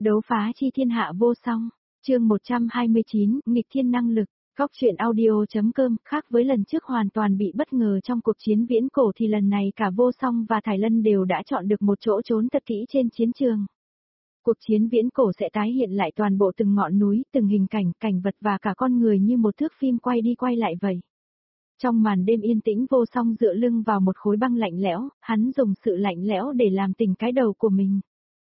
Đấu phá chi thiên hạ vô song, chương 129, nghịch thiên năng lực, góc truyện audio.com, khác với lần trước hoàn toàn bị bất ngờ trong cuộc chiến viễn cổ thì lần này cả vô song và Thải Lân đều đã chọn được một chỗ trốn thật kỹ trên chiến trường. Cuộc chiến viễn cổ sẽ tái hiện lại toàn bộ từng ngọn núi, từng hình cảnh, cảnh vật và cả con người như một thước phim quay đi quay lại vậy. Trong màn đêm yên tĩnh vô song dựa lưng vào một khối băng lạnh lẽo, hắn dùng sự lạnh lẽo để làm tỉnh cái đầu của mình.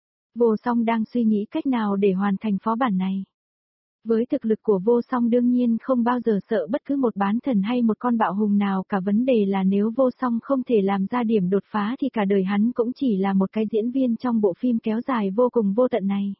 Vô song đang suy nghĩ cách nào để hoàn thành phó bản này. Với thực lực của vô song đương nhiên không bao giờ sợ bất cứ một bán thần hay một con bạo hùng nào cả, vấn đề là nếu vô song không thể làm ra điểm đột phá thì cả đời hắn cũng chỉ là một cái diễn viên trong bộ phim kéo dài vô cùng vô tận này.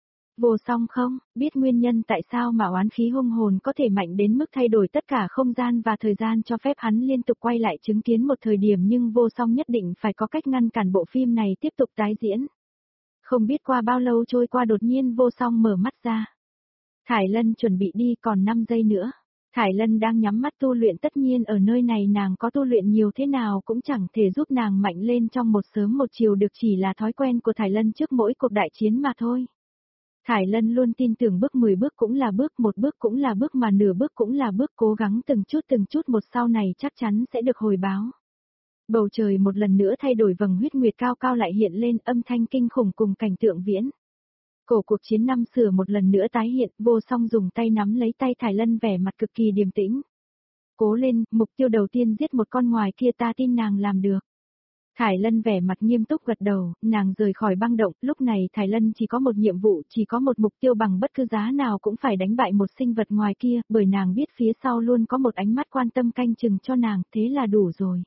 Vô song không biết nguyên nhân tại sao mà oán khí hung hồn có thể mạnh đến mức thay đổi tất cả không gian và thời gian, cho phép hắn liên tục quay lại chứng kiến một thời điểm, nhưng vô song nhất định phải có cách ngăn cản bộ phim này tiếp tục tái diễn. Không biết qua bao lâu trôi qua, đột nhiên vô song mở mắt ra. Thải Lân chuẩn bị đi, còn 5 giây nữa. Thải Lân đang nhắm mắt tu luyện, tất nhiên ở nơi này nàng có tu luyện nhiều thế nào cũng chẳng thể giúp nàng mạnh lên trong một sớm một chiều được, chỉ là thói quen của Thải Lân trước mỗi cuộc đại chiến mà thôi. Thải Lân luôn tin tưởng bước 10 bước cũng là bước, một bước cũng là bước, mà nửa bước cũng là bước, cố gắng từng chút một, sau này chắc chắn sẽ được hồi báo. Bầu trời một lần nữa thay đổi, vầng huyết nguyệt cao cao lại hiện lên, âm thanh kinh khủng cùng cảnh tượng viễn cổ cuộc chiến năm xưa một lần nữa tái hiện. Vô song dùng tay nắm lấy tay Thải Lân, vẻ mặt cực kỳ điềm tĩnh. Cố lên, mục tiêu đầu tiên giết một con ngoài kia, ta tin nàng làm được. Thải Lân vẻ mặt nghiêm túc gật đầu, nàng rời khỏi băng động, lúc này Thải Lân chỉ có một nhiệm vụ, chỉ có một mục tiêu, bằng bất cứ giá nào cũng phải đánh bại một sinh vật ngoài kia, bởi nàng biết phía sau luôn có một ánh mắt quan tâm canh chừng cho nàng, thế là đủ rồi.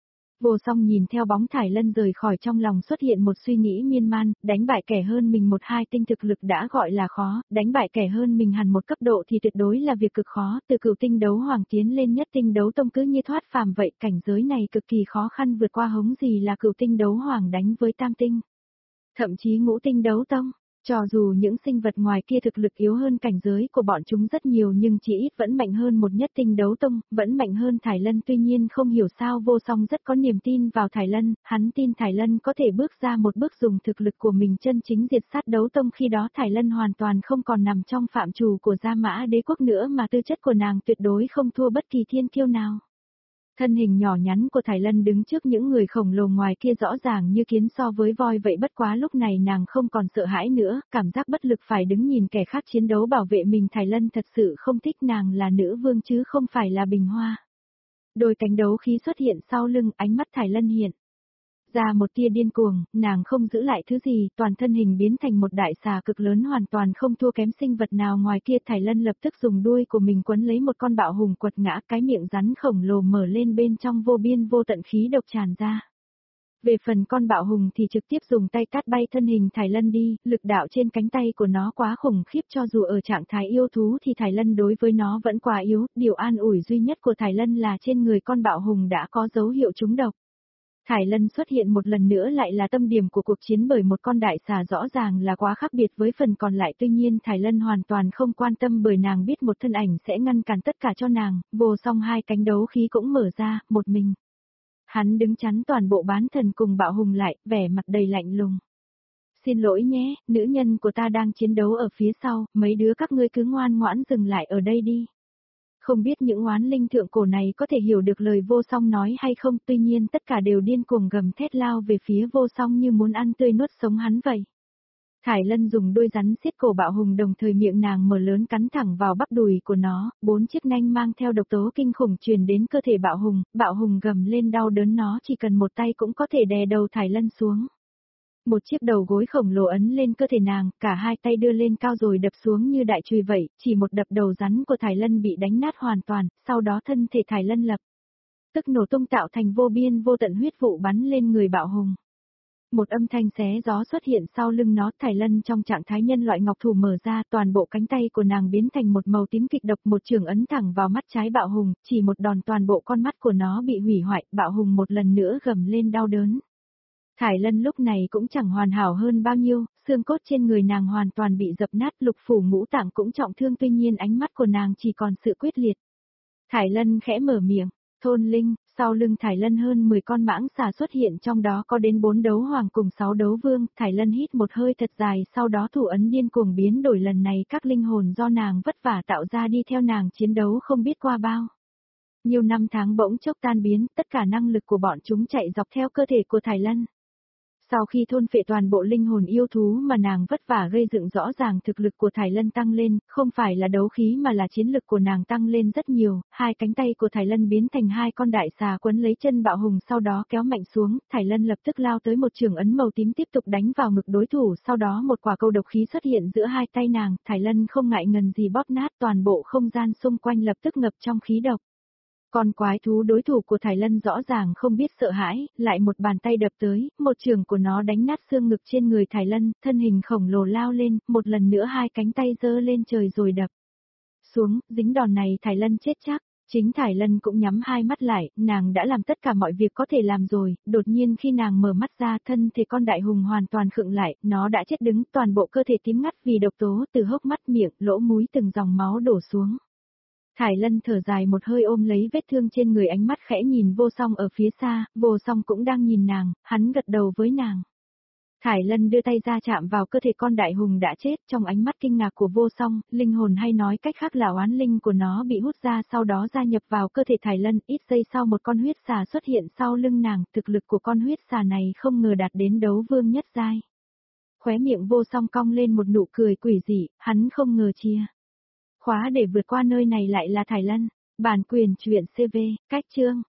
Vô song nhìn theo bóng Thải Lân rời khỏi, trong lòng xuất hiện một suy nghĩ miên man, đánh bại kẻ hơn mình 1-2 tinh thực lực đã gọi là khó, đánh bại kẻ hơn mình hẳn một cấp độ thì tuyệt đối là việc cực khó, từ cửu tinh đấu hoàng tiến lên nhất tinh đấu tông cứ như thoát phàm vậy, cảnh giới này cực kỳ khó khăn vượt qua, hống gì là cửu tinh đấu hoàng đánh với tam tinh. Thậm chí ngũ tinh đấu tông. Cho dù những sinh vật ngoài kia thực lực yếu hơn cảnh giới của bọn chúng rất nhiều, nhưng chỉ ít vẫn mạnh hơn một nhất tinh đấu tông, vẫn mạnh hơn Thải Lân. Tuy nhiên không hiểu sao vô song rất có niềm tin vào Thải Lân, hắn tin Thải Lân có thể bước ra một bước dùng thực lực của mình chân chính diệt sát đấu tông, khi đó Thải Lân hoàn toàn không còn nằm trong phạm trù của Gia Mã Đế quốc nữa, mà tư chất của nàng tuyệt đối không thua bất kỳ thiên kiêu nào. Thân hình nhỏ nhắn của Thải Lân đứng trước những người khổng lồ ngoài kia rõ ràng như kiến so với voi vậy, bất quá lúc này nàng không còn sợ hãi nữa, cảm giác bất lực phải đứng nhìn kẻ khác chiến đấu bảo vệ mình. Thải Lân thật sự không thích, nàng là nữ vương chứ không phải là bình hoa. Đôi cánh đấu khí xuất hiện sau lưng, ánh mắt Thải Lân hiện ra một tia điên cuồng, nàng không giữ lại thứ gì, toàn thân hình biến thành một đại xà cực lớn, hoàn toàn không thua kém sinh vật nào ngoài kia. Thải Lân lập tức dùng đuôi của mình quấn lấy một con bạo hùng quật ngã, cái miệng rắn khổng lồ mở lên, bên trong vô biên vô tận khí độc tràn ra. Về phần con bạo hùng thì trực tiếp dùng tay cắt bay thân hình Thải Lân đi, lực đạo trên cánh tay của nó quá khủng khiếp, cho dù ở trạng thái yêu thú thì Thải Lân đối với nó vẫn quá yếu, điều an ủi duy nhất của Thải Lân là trên người con bạo hùng đã có dấu hiệu trúng độc. Thải Lân xuất hiện một lần nữa lại là tâm điểm của cuộc chiến, bởi một con đại xà rõ ràng là quá khác biệt với phần còn lại, tuy nhiên Thải Lân hoàn toàn không quan tâm, bởi nàng biết một thân ảnh sẽ ngăn cản tất cả cho nàng. Vô song hai cánh đấu khí cũng mở ra, một mình hắn đứng chắn toàn bộ bán thần cùng bạo hùng lại, vẻ mặt đầy lạnh lùng. Xin lỗi nhé, nữ nhân của ta đang chiến đấu ở phía sau, mấy đứa các ngươi cứ ngoan ngoãn dừng lại ở đây đi. Không biết những oán linh thượng cổ này có thể hiểu được lời vô song nói hay không, tuy nhiên tất cả đều điên cuồng gầm thét lao về phía vô song như muốn ăn tươi nuốt sống hắn vậy. Thải Lân dùng đôi rắn siết cổ bạo hùng, đồng thời miệng nàng mở lớn cắn thẳng vào bắp đùi của nó, 4 chiếc nanh mang theo độc tố kinh khủng truyền đến cơ thể bạo hùng gầm lên đau đớn, nó chỉ cần một tay cũng có thể đè đầu Thải Lân xuống. Một chiếc đầu gối khổng lồ ấn lên cơ thể nàng, cả hai tay đưa lên cao rồi đập xuống như đại chùy vậy, chỉ một đập đầu rắn của Thải Lân bị đánh nát hoàn toàn, sau đó thân thể Thải Lân lập tức nổ tung, tạo thành vô biên vô tận huyết vụ bắn lên người bạo hùng. Một âm thanh xé gió xuất hiện sau lưng nó, Thải Lân trong trạng thái nhân loại ngọc thủ mở ra, toàn bộ cánh tay của nàng biến thành một màu tím kịch độc, một chưởng ấn thẳng vào mắt trái bạo hùng, chỉ một đòn toàn bộ con mắt của nó bị hủy hoại, bạo hùng một lần nữa gầm lên đau đớn. Thải Lân lúc này cũng chẳng hoàn hảo hơn bao nhiêu, xương cốt trên người nàng hoàn toàn bị dập nát, lục phủ ngũ tạng cũng trọng thương, tuy nhiên ánh mắt của nàng chỉ còn sự quyết liệt. Thải Lân khẽ mở miệng, thôn linh, Sau lưng Thải Lân hơn 10 con mãng xà xuất hiện, trong đó có đến 4 đấu hoàng cùng 6 đấu vương. Thải Lân hít một hơi thật dài, sau đó thủ ấn điên cuồng biến đổi, lần này các linh hồn do nàng vất vả tạo ra đi theo nàng chiến đấu không biết qua bao nhiều năm tháng bỗng chốc tan biến, tất cả năng lực của bọn chúng chạy dọc theo cơ thể của Thải Lân. Sau khi thôn phệ toàn bộ linh hồn yêu thú mà nàng vất vả gây dựng, rõ ràng thực lực của Thải Lân tăng lên, không phải là đấu khí mà là chiến lực của nàng tăng lên rất nhiều. Hai cánh tay của Thải Lân biến thành hai con đại xà quấn lấy chân Bạo Hùng, sau đó kéo mạnh xuống. Thải Lân lập tức lao tới, một chưởng ấn màu tím tiếp tục đánh vào ngực đối thủ, sau đó một quả cầu độc khí xuất hiện giữa hai tay nàng. Thải Lân không ngại ngần gì bóp nát, toàn bộ không gian xung quanh lập tức ngập trong khí độc. Con quái thú đối thủ của Thải Lân rõ ràng không biết sợ hãi, lại một bàn tay đập tới, một chưởng của nó đánh nát xương ngực trên người Thải Lân, thân hình khổng lồ lao lên, một lần nữa hai cánh tay giơ lên trời rồi đập xuống, dính đòn này Thải Lân chết chắc. Chính Thải Lân cũng nhắm hai mắt lại, nàng đã làm tất cả mọi việc có thể làm rồi, đột nhiên khi nàng mở mắt ra, thân thể con đại hùng hoàn toàn khựng lại, nó đã chết đứng, toàn bộ cơ thể tím ngắt vì độc tố, từ hốc mắt, miệng, lỗ mũi từng dòng máu đổ xuống. Thải Lân thở dài một hơi, ôm lấy vết thương trên người, ánh mắt khẽ nhìn Vô Song ở phía xa. Vô Song cũng đang nhìn nàng, hắn gật đầu với nàng. Thải Lân đưa tay ra chạm vào cơ thể con đại hùng đã chết, trong ánh mắt kinh ngạc của Vô Song, linh hồn hay nói cách khác là oán linh của nó bị hút ra, sau đó gia nhập vào cơ thể Thải Lân. Ít giây sau một con huyết xà xuất hiện sau lưng nàng, thực lực của con huyết xà này không ngờ đạt đến đấu vương nhất giai. Khóe miệng Vô Song cong lên một nụ cười quỷ dị, hắn không ngờ chia khóa để vượt qua nơi này lại là Thải Lân. Bản quyền truyện CV, cách chương.